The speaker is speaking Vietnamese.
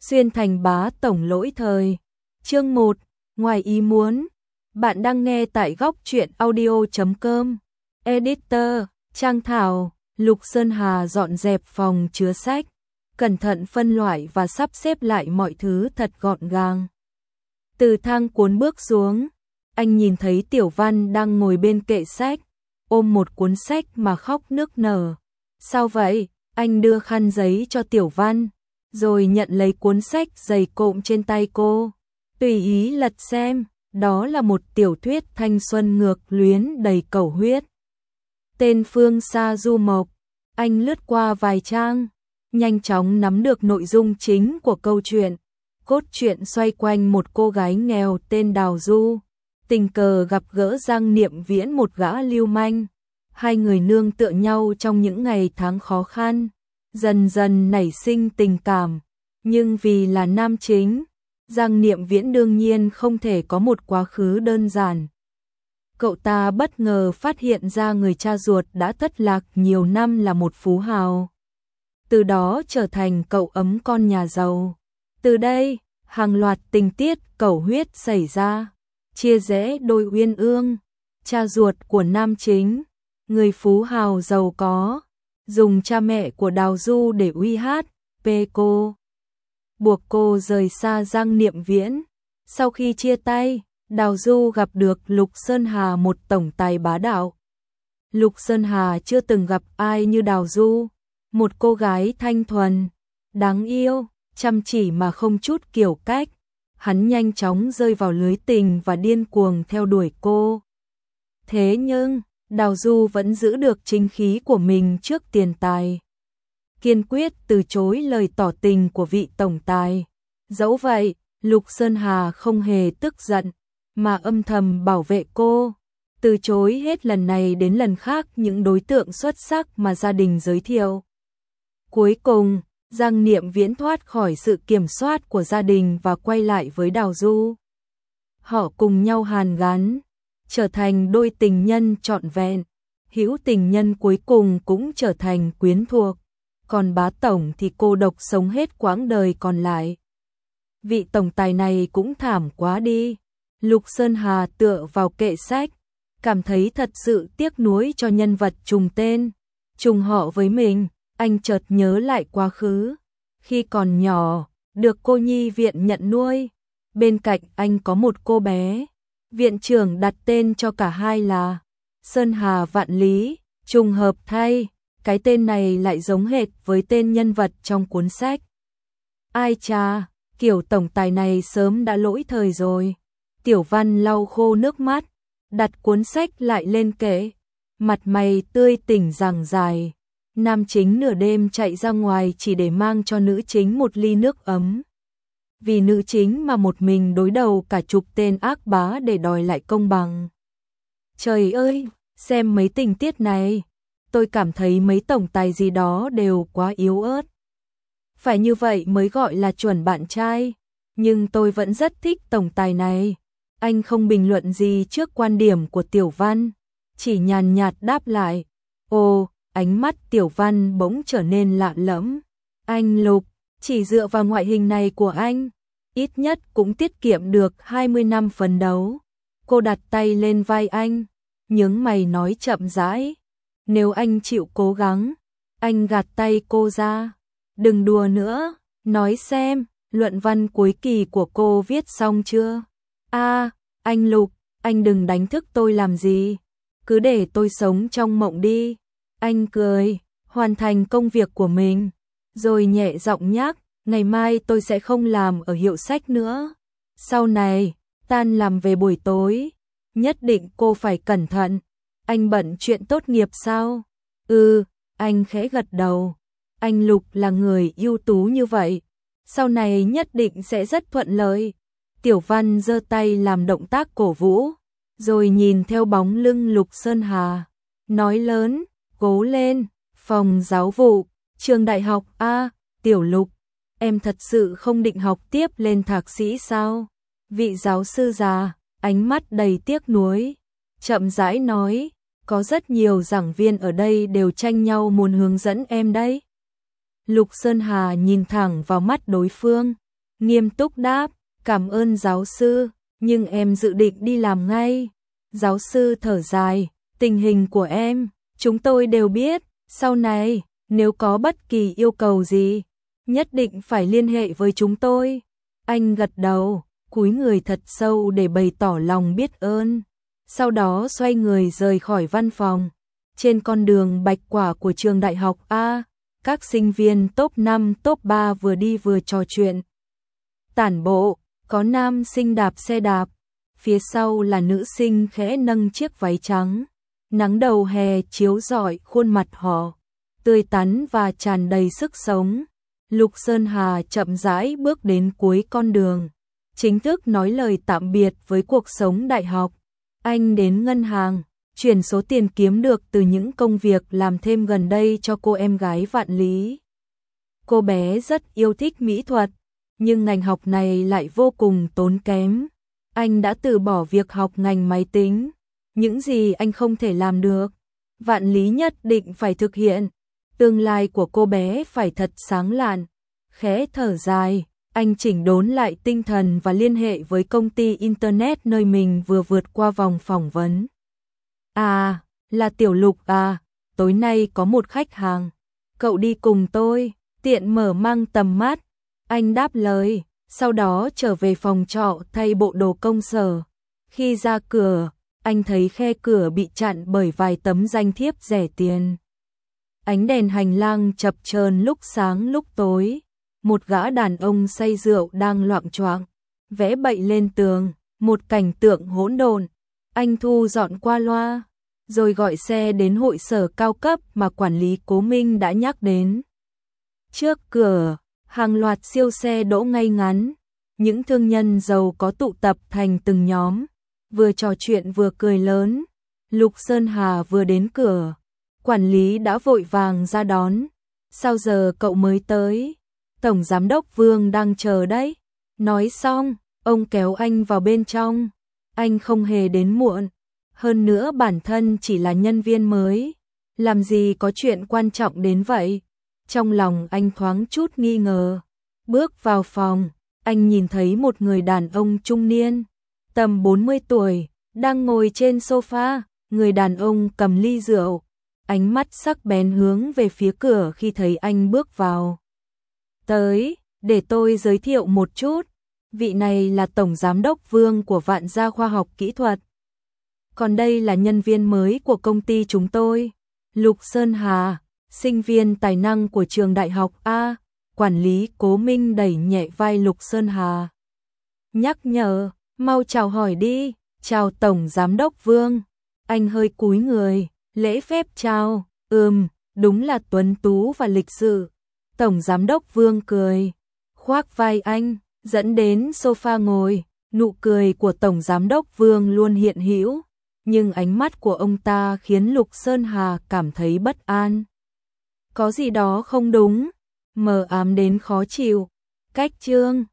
Xuyên thành bá tổng lỗi thời. Chương 1, ngoài ý muốn. Bạn đang nghe tại góc truyện audio.com. Editor, Trang Thảo. Lục Sơn Hà dọn dẹp phòng chứa sách, cẩn thận phân loại và sắp xếp lại mọi thứ thật gọn gàng. Từ thang cuốn bước xuống, anh nhìn thấy Tiểu Văn đang ngồi bên kệ sách, ôm một cuốn sách mà khóc nức nở. Sao vậy? Anh đưa khăn giấy cho Tiểu Văn, rồi nhận lấy cuốn sách dày cộm trên tay cô. Tùy ý lật xem, đó là một tiểu thuyết thanh xuân ngược luyến đầy cầu huyết. Tên Phương Sa Du Mộc. Anh lướt qua vài trang, nhanh chóng nắm được nội dung chính của câu chuyện. Cốt truyện xoay quanh một cô gái nghèo tên Đào Du, tình cờ gặp gỡ Giang Niệm Viễn, một gã lưu manh. Hai người nương tựa nhau trong những ngày tháng khó khăn, dần dần nảy sinh tình cảm. Nhưng vì là nam chính, Giang Niệm Viễn đương nhiên không thể có một quá khứ đơn giản. Cậu ta bất ngờ phát hiện ra người cha ruột đã thất lạc nhiều năm là một phú hào, từ đó trở thành cậu ấm con nhà giàu. Từ đây, hàng loạt tình tiết cầu huyết xảy ra, chia rẽ đôi uyên ương. Cha ruột của nam chính, người phú hào giàu có, dùng cha mẹ của Đào Du để uy hiếp cô, buộc cô rời xa Giang Niệm Viễn. Sau khi chia tay, Đào Du gặp được Lục Sơn Hà, một tổng tài bá đạo. Lục Sơn Hà chưa từng gặp ai như Đào Du, một cô gái thanh thuần, đáng yêu, chăm chỉ mà không chút kiểu cách. Hắn nhanh chóng rơi vào lưới tình và điên cuồng theo đuổi cô. Thế nhưng, Đào Du vẫn giữ được chính khí của mình trước tiền tài, kiên quyết từ chối lời tỏ tình của vị tổng tài. Dẫu vậy, Lục Sơn Hà không hề tức giận, mà âm thầm bảo vệ cô, từ chối hết lần này đến lần khác những đối tượng xuất sắc mà gia đình giới thiệu. Cuối cùng, Giang Niệm Viễn thoát khỏi sự kiểm soát của gia đình và quay lại với Đào Du. Họ cùng nhau hàn gắn, trở thành đôi tình nhân trọn vẹn. Hữu tình nhân cuối cùng cũng trở thành quyến thuộc, còn bá tổng thì cô độc sống hết quãng đời còn lại. Vị tổng tài này cũng thảm quá đi. Lục Sơn Hà tựa vào kệ sách, cảm thấy thật sự tiếc nuối cho nhân vật trùng tên, trùng họ với mình. Anh chợt nhớ lại quá khứ, khi còn nhỏ, được cô nhi viện nhận nuôi. Bên cạnh anh có một cô bé, viện trưởng đặt tên cho cả hai là Sơn Hà Vạn Lý. Trùng hợp thay, cái tên này lại giống hệt với tên nhân vật trong cuốn sách. Ai chà, kiểu tổng tài này sớm đã lỗi thời rồi. Tiểu Văn lau khô nước mắt, đặt cuốn sách lại lên kệ, mặt mày tươi tỉnh giảng giải. Nam chính nửa đêm chạy ra ngoài chỉ để mang cho nữ chính một ly nước ấm. Vì nữ chính mà một mình đối đầu cả chục tên ác bá để đòi lại công bằng. Trời ơi, xem mấy tình tiết này, tôi cảm thấy mấy tổng tài gì đó đều quá yếu ớt. Phải như vậy mới gọi là chuẩn bạn trai, nhưng tôi vẫn rất thích tổng tài này. Anh không bình luận gì trước quan điểm của Tiểu Văn, chỉ nhàn nhạt đáp lại. Ồ, ánh mắt Tiểu Văn bỗng trở nên lạ lẫm. Anh Lục, chỉ dựa vào ngoại hình này của anh, ít nhất cũng tiết kiệm được 20 năm phấn đấu. Cô đặt tay lên vai anh, nhướng mày nói chậm rãi. Nếu anh chịu cố gắng. Anh gạt tay cô ra. Đừng đùa nữa, nói xem, luận văn cuối kỳ của cô viết xong chưa? Anh Lục, anh đừng đánh thức tôi làm gì, cứ để tôi sống trong mộng đi. Anh cười, hoàn thành công việc của mình, rồi nhẹ giọng nhắc, ngày mai tôi sẽ không làm ở hiệu sách nữa. Sau này, tan làm về buổi tối, nhất định cô phải cẩn thận. Anh bận chuyện tốt nghiệp sao? Anh khẽ gật đầu. Anh Lục là người ưu tú như vậy, sau này nhất định sẽ rất thuận lợi. Tiểu Văn giơ tay làm động tác cổ vũ, rồi nhìn theo bóng lưng Lục Sơn Hà, nói lớn, cố lên, phòng giáo vụ, trường đại học A. Tiểu Lục, em thật sự không định học tiếp lên thạc sĩ sao? Vị giáo sư già, ánh mắt đầy tiếc nuối, chậm rãi nói, có rất nhiều giảng viên ở đây đều tranh nhau muốn hướng dẫn em đấy. Lục Sơn Hà nhìn thẳng vào mắt đối phương, nghiêm túc đáp, cảm ơn giáo sư, nhưng em dự định đi làm ngay. Giáo sư thở dài, tình hình của em, chúng tôi đều biết, sau này, nếu có bất kỳ yêu cầu gì, nhất định phải liên hệ với chúng tôi. Anh gật đầu, cúi người thật sâu để bày tỏ lòng biết ơn. Sau đó xoay người rời khỏi văn phòng. Trên con đường bạch quả của trường đại học A, các sinh viên top 5, top 3 vừa đi vừa trò chuyện. Tản bộ, có nam sinh đạp xe đạp, phía sau là nữ sinh khẽ nâng chiếc váy trắng. Nắng đầu hè chiếu rọi khuôn mặt họ, tươi tắn và tràn đầy sức sống. Lục Sơn Hà chậm rãi bước đến cuối con đường, chính thức nói lời tạm biệt với cuộc sống đại học. Anh đến ngân hàng, chuyển số tiền kiếm được từ những công việc làm thêm gần đây cho cô em gái Vạn Lý. Cô bé rất yêu thích mỹ thuật, nhưng ngành học này lại vô cùng tốn kém. Anh đã từ bỏ việc học ngành máy tính. Những gì anh không thể làm được, Vạn Lý nhất định phải thực hiện. Tương lai của cô bé phải thật sáng lạn. Khẽ thở dài, anh chỉnh đốn lại tinh thần và liên hệ với công ty Internet nơi mình vừa vượt qua vòng phỏng vấn. À, là Tiểu Lục à, tối nay có một khách hàng. Cậu đi cùng tôi, tiện mở mang tầm mắt. Anh đáp lời, sau đó trở về phòng trọ thay bộ đồ công sở. Khi ra cửa, anh thấy khe cửa bị chặn bởi vài tấm danh thiếp rẻ tiền. Ánh đèn hành lang chập chờn lúc sáng lúc tối. Một gã đàn ông say rượu đang loạng choạng vẽ bậy lên tường, một cảnh tượng hỗn độn. Anh thu dọn qua loa, rồi gọi xe đến hội sở cao cấp mà quản lý Cố Minh đã nhắc đến. Trước cửa, hàng loạt siêu xe đỗ ngay ngắn. Những thương nhân giàu có tụ tập thành từng nhóm, vừa trò chuyện vừa cười lớn. Lục Sơn Hà vừa đến cửa, quản lý đã vội vàng ra đón. Sao giờ cậu mới tới? Tổng giám đốc Vương đang chờ đấy. Nói xong, ông kéo anh vào bên trong. Anh không hề đến muộn. Hơn nữa bản thân chỉ là nhân viên mới. Làm gì có chuyện quan trọng đến vậy? Trong lòng anh thoáng chút nghi ngờ. Bước vào phòng, anh nhìn thấy một người đàn ông trung niên, tầm 40 tuổi, đang ngồi trên sofa. Người đàn ông cầm ly rượu, ánh mắt sắc bén hướng về phía cửa khi thấy anh bước vào. Tới, để tôi giới thiệu một chút, vị này là Tổng Giám đốc Vương của Vạn Gia Khoa học Kỹ thuật. Còn đây là nhân viên mới của công ty chúng tôi, Lục Sơn Hà, sinh viên tài năng của trường đại học A. Quản lý Cố Minh đẩy nhẹ vai Lục Sơn Hà, nhắc nhở, mau chào hỏi đi. Chào Tổng Giám đốc Vương. Anh hơi cúi người, lễ phép chào. Đúng là tuấn tú và lịch sự. Tổng Giám đốc Vương cười, khoác vai anh, dẫn đến sofa ngồi. Nụ cười của Tổng Giám đốc Vương luôn hiện hữu, nhưng ánh mắt của ông ta khiến Lục Sơn Hà cảm thấy bất an. Có gì đó không đúng, mờ ám đến khó chịu. Cách chương